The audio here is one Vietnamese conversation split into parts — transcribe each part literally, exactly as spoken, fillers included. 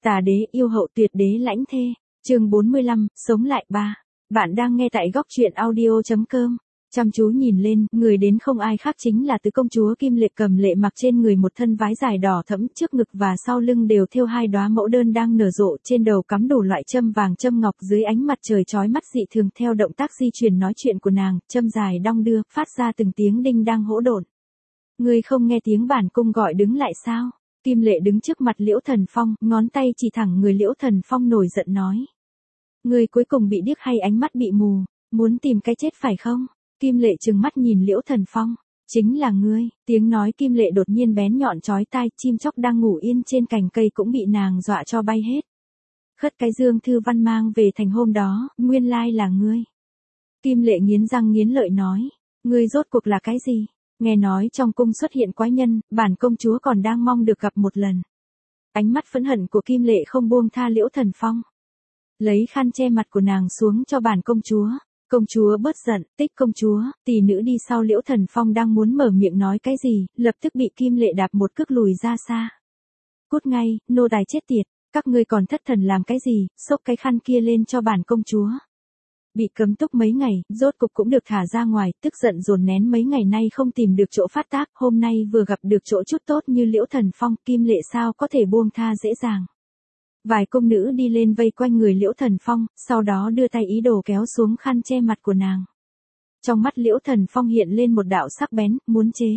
Tà đế yêu hậu tuyệt đế lãnh thê. Chương bốn mươi lăm, sống lại ba. Bạn đang nghe tại góc truyện audio chấm com. Chăm chú nhìn lên, người đến không ai khác chính là tứ công chúa Kim Lệ Cầm Lệ, mặc trên người một thân váy dài đỏ thẫm, trước ngực và sau lưng đều thêu hai đóa mẫu đơn đang nở rộ, trên đầu cắm đủ loại châm vàng châm ngọc, dưới ánh mặt trời chói mắt dị thường. Theo động tác di chuyển nói chuyện của nàng, châm dài đong đưa, phát ra từng tiếng đinh đang hỗn độn. Ngươi không nghe tiếng bản cung gọi đứng lại sao? Kim Lệ đứng trước mặt Liễu Thần Phong, ngón tay chỉ thẳng người Liễu Thần Phong, nổi giận nói: Ngươi cuối cùng bị điếc hay ánh mắt bị mù, muốn tìm cái chết phải không? Kim Lệ trừng mắt nhìn Liễu Thần Phong. Chính là ngươi. Tiếng nói Kim Lệ đột nhiên bén nhọn chói tai, chim chóc đang ngủ yên trên cành cây cũng bị nàng dọa cho bay hết. Khất cái Dương Thư Văn mang về thành hôm đó, nguyên lai là ngươi. Kim Lệ nghiến răng nghiến lợi nói: Ngươi rốt cuộc là cái gì? Nghe nói trong cung xuất hiện quái nhân, bản công chúa còn đang mong được gặp một lần. Ánh mắt phẫn hận của Kim Lệ không buông tha Liễu Thần Phong. Lấy khăn che mặt của nàng xuống cho bản công chúa. Công chúa bớt giận. Tích công chúa. Tỷ nữ đi sau Liễu Thần Phong đang muốn mở miệng nói cái gì, lập tức bị Kim Lệ đạp một cước lùi ra xa. Cút ngay, nô tài chết tiệt, các ngươi còn thất thần làm cái gì, xốc cái khăn kia lên cho bản công chúa. Bị cấm túc mấy ngày, rốt cục cũng được thả ra ngoài, tức giận dồn nén mấy ngày nay không tìm được chỗ phát tác, hôm nay vừa gặp được chỗ chút tốt như Liễu Thần Phong, Kim Lệ sao có thể buông tha dễ dàng. Vài công nữ đi lên vây quanh người Liễu Thần Phong, sau đó đưa tay ý đồ kéo xuống khăn che mặt của nàng. Trong mắt Liễu Thần Phong hiện lên một đạo sắc bén, muốn chế.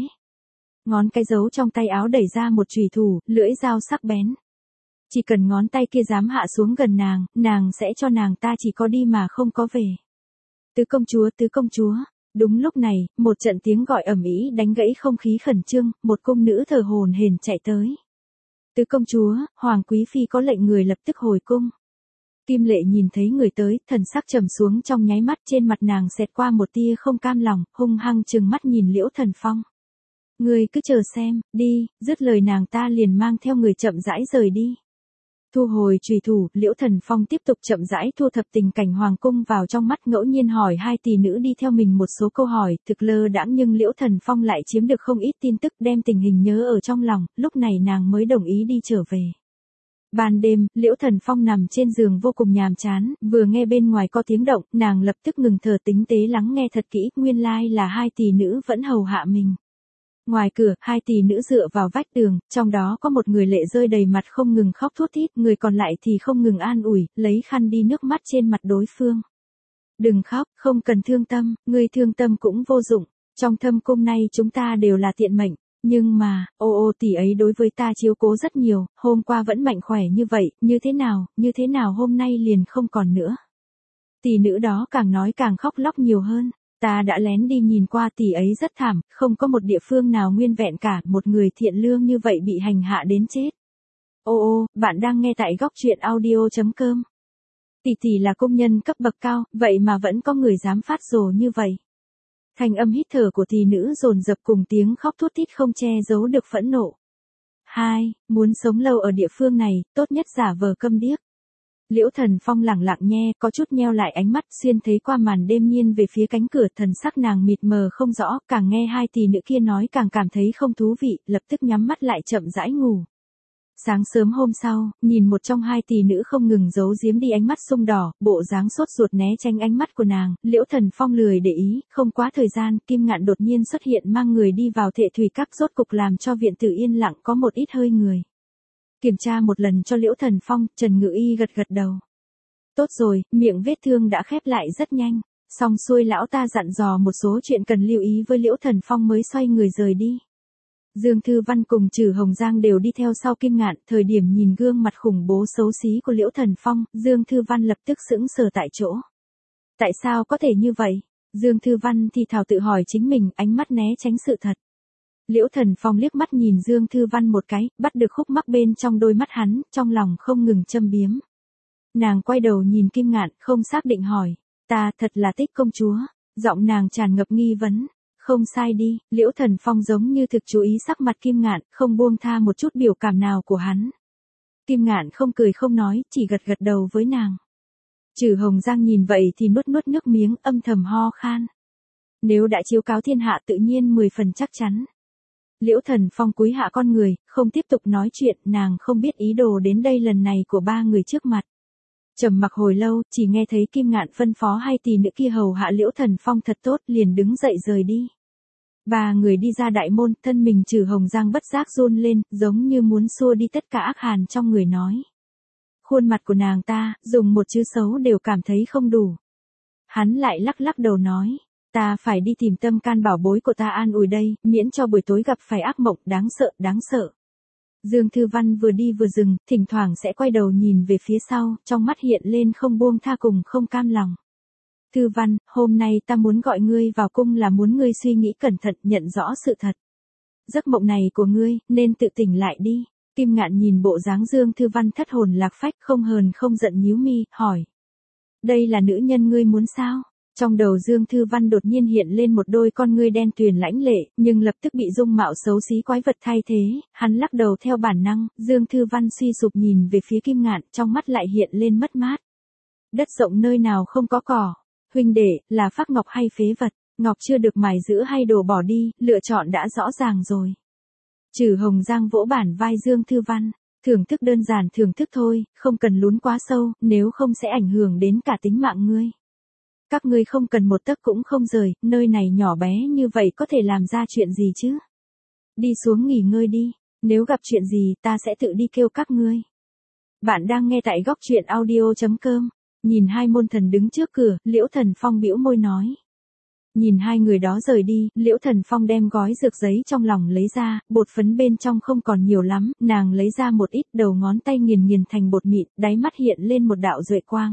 Ngón cái giấu trong tay áo đẩy ra một chùy thủ, lưỡi dao sắc bén. Chỉ cần ngón tay kia dám hạ xuống gần nàng, nàng sẽ cho nàng ta chỉ có đi mà không có về. Tứ công chúa, tứ công chúa. Đúng lúc này, một trận tiếng gọi ầm ĩ đánh gãy không khí khẩn trương, một cung nữ thở hổn hển chạy tới. Tứ công chúa, Hoàng Quý Phi có lệnh người lập tức hồi cung. Kim Lệ nhìn thấy người tới, thần sắc trầm xuống trong nháy mắt, trên mặt nàng xẹt qua một tia không cam lòng, hung hăng trừng mắt nhìn Liễu Thần Phong. Ngươi cứ chờ xem, đi, dứt lời nàng ta liền mang theo người chậm rãi rời đi. Thu hồi chùy thủ, Liễu Thần Phong tiếp tục chậm rãi thu thập tình cảnh hoàng cung vào trong mắt, ngẫu nhiên hỏi hai tỷ nữ đi theo mình một số câu hỏi, thực lơ đãng nhưng Liễu Thần Phong lại chiếm được không ít tin tức, đem tình hình nhớ ở trong lòng, lúc này nàng mới đồng ý đi trở về. Ban đêm, Liễu Thần Phong nằm trên giường vô cùng nhàm chán, vừa nghe bên ngoài có tiếng động, nàng lập tức ngừng thở tính tế lắng nghe thật kỹ, nguyên lai là hai tỷ nữ vẫn hầu hạ mình. Ngoài cửa, hai tỷ nữ dựa vào vách tường, trong đó có một người lệ rơi đầy mặt không ngừng khóc thút thít, người còn lại thì không ngừng an ủi, lấy khăn đi nước mắt trên mặt đối phương. Đừng khóc, không cần thương tâm, ngươi thương tâm cũng vô dụng, trong thâm cung này chúng ta đều là tiện mệnh, nhưng mà, ô ô tỷ ấy đối với ta chiếu cố rất nhiều, hôm qua vẫn mạnh khỏe như vậy, như thế nào, như thế nào hôm nay liền không còn nữa. Tỷ nữ đó càng nói càng khóc lóc nhiều hơn. Ta đã lén đi nhìn qua, tỷ ấy rất thảm, không có một địa phương nào nguyên vẹn cả, một người thiện lương như vậy bị hành hạ đến chết. Ô ô, bạn đang nghe tại góc truyện audio chấm com. Tỷ tỷ là công nhân cấp bậc cao, vậy mà vẫn có người dám phát rồ như vậy. Thanh âm hít thở của tỷ nữ dồn dập cùng tiếng khóc thút thít không che giấu được phẫn nộ. Hai, muốn sống lâu ở địa phương này, tốt nhất giả vờ câm điếc. Liễu Thần Phong lẳng lặng nghe, có chút nheo lại ánh mắt, xuyên thấy qua màn đêm nhiên về phía cánh cửa, thần sắc nàng mịt mờ không rõ, càng nghe hai tỷ nữ kia nói càng cảm thấy không thú vị, lập tức nhắm mắt lại chậm rãi ngủ. Sáng sớm hôm sau, nhìn một trong hai tỷ nữ không ngừng giấu giếm đi ánh mắt sung đỏ, bộ dáng sốt ruột né tránh ánh mắt của nàng, Liễu Thần Phong lười để ý, không quá thời gian, Kim Ngạn đột nhiên xuất hiện mang người đi vào Thệ Thủy Các, rốt cục làm cho viện tử yên lặng có một ít hơi người. Kiểm tra một lần cho Liễu Thần Phong, Trần Ngự Y gật gật đầu. Tốt rồi, miệng vết thương đã khép lại rất nhanh. Xong xuôi lão ta dặn dò một số chuyện cần lưu ý với Liễu Thần Phong mới xoay người rời đi. Dương Thư Văn cùng Trử Hồng Giang đều đi theo sau Kim Ngạn, thời điểm nhìn gương mặt khủng bố xấu xí của Liễu Thần Phong, Dương Thư Văn lập tức sững sờ tại chỗ. Tại sao có thể như vậy? Dương Thư Văn thì thào tự hỏi chính mình, ánh mắt né tránh sự thật. Liễu Thần Phong liếc mắt nhìn Dương Thư Văn một cái, bắt được khúc mắc bên trong đôi mắt hắn, trong lòng không ngừng châm biếm. Nàng quay đầu nhìn Kim Ngạn, không xác định hỏi, ta thật là Tích công chúa, giọng nàng tràn ngập nghi vấn. Không sai đi, Liễu Thần Phong giống như thực chú ý sắc mặt Kim Ngạn, không buông tha một chút biểu cảm nào của hắn. Kim Ngạn không cười không nói, chỉ gật gật đầu với nàng. Trử Hồng Giang nhìn vậy thì nuốt nuốt nước miếng, âm thầm ho khan. Nếu đã chiếu cáo thiên hạ tự nhiên mười phần chắc chắn. Liễu Thần Phong cúi hạ con người, không tiếp tục nói chuyện, nàng không biết ý đồ đến đây lần này của ba người trước mặt. Trầm mặc hồi lâu, chỉ nghe thấy Kim Ngạn phân phó hai tỷ nữ kia hầu hạ Liễu Thần Phong thật tốt, liền đứng dậy rời đi. Ba người đi ra đại môn, thân mình Trừ Hồng Giang bất giác run lên, giống như muốn xua đi tất cả ác hàn trong người nói. Khuôn mặt của nàng ta, dùng một chữ xấu đều cảm thấy không đủ. Hắn lại lắc lắc đầu nói, ta phải đi tìm tâm can bảo bối của ta an ủi đây, miễn cho buổi tối gặp phải ác mộng, đáng sợ, đáng sợ. Dương Thư Văn vừa đi vừa dừng, thỉnh thoảng sẽ quay đầu nhìn về phía sau, trong mắt hiện lên không buông tha cùng không cam lòng. Thư Văn, hôm nay ta muốn gọi ngươi vào cung là muốn ngươi suy nghĩ cẩn thận, nhận rõ sự thật. Giấc mộng này của ngươi, nên tự tỉnh lại đi. Kim Ngạn nhìn bộ dáng Dương Thư Văn thất hồn lạc phách, không hờn không giận nhíu mi, hỏi. Đây là nữ nhân ngươi muốn sao? Trong đầu Dương Thư Văn đột nhiên hiện lên một đôi con ngươi đen tuyền lãnh lệ, nhưng lập tức bị dung mạo xấu xí quái vật thay thế, hắn lắc đầu theo bản năng, Dương Thư Văn suy sụp nhìn về phía Kim Ngạn, trong mắt lại hiện lên mất mát. Đất rộng nơi nào không có cỏ, huynh đệ, là phác ngọc hay phế vật, ngọc chưa được mài giữ hay đổ bỏ đi, lựa chọn đã rõ ràng rồi. Trừ Hồng Giang vỗ bản vai Dương Thư Văn, thưởng thức đơn giản thưởng thức thôi, không cần lún quá sâu, nếu không sẽ ảnh hưởng đến cả tính mạng ngươi. Các ngươi không cần một tấc cũng không rời, nơi này nhỏ bé như vậy có thể làm ra chuyện gì chứ? Đi xuống nghỉ ngơi đi, nếu gặp chuyện gì ta sẽ tự đi kêu các ngươi. Bạn đang nghe tại góc truyện audio chấm com, nhìn hai môn thần đứng trước cửa, Liễu Thần Phong bĩu môi nói. Nhìn hai người đó rời đi, Liễu Thần Phong đem gói dược giấy trong lòng lấy ra, bột phấn bên trong không còn nhiều lắm, nàng lấy ra một ít, đầu ngón tay nghiền nghiền thành bột mịn, đáy mắt hiện lên một đạo duệ quang.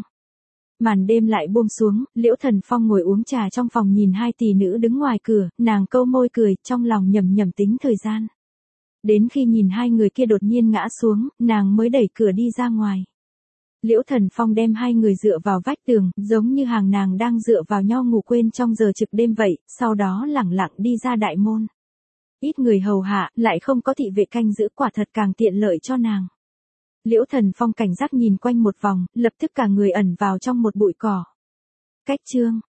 Màn đêm lại buông xuống, Liễu Thần Phong ngồi uống trà trong phòng nhìn hai tỷ nữ đứng ngoài cửa, nàng câu môi cười, trong lòng nhầm nhầm tính thời gian. Đến khi nhìn hai người kia đột nhiên ngã xuống, nàng mới đẩy cửa đi ra ngoài. Liễu Thần Phong đem hai người dựa vào vách tường, giống như hàng nàng đang dựa vào nhau ngủ quên trong giờ trực đêm vậy, sau đó lẳng lặng đi ra đại môn. Ít người hầu hạ, lại không có thị vệ canh giữ, quả thật càng tiện lợi cho nàng. Liễu Thần Phong cảnh giác nhìn quanh một vòng, lập tức cả người ẩn vào trong một bụi cỏ. Cách chương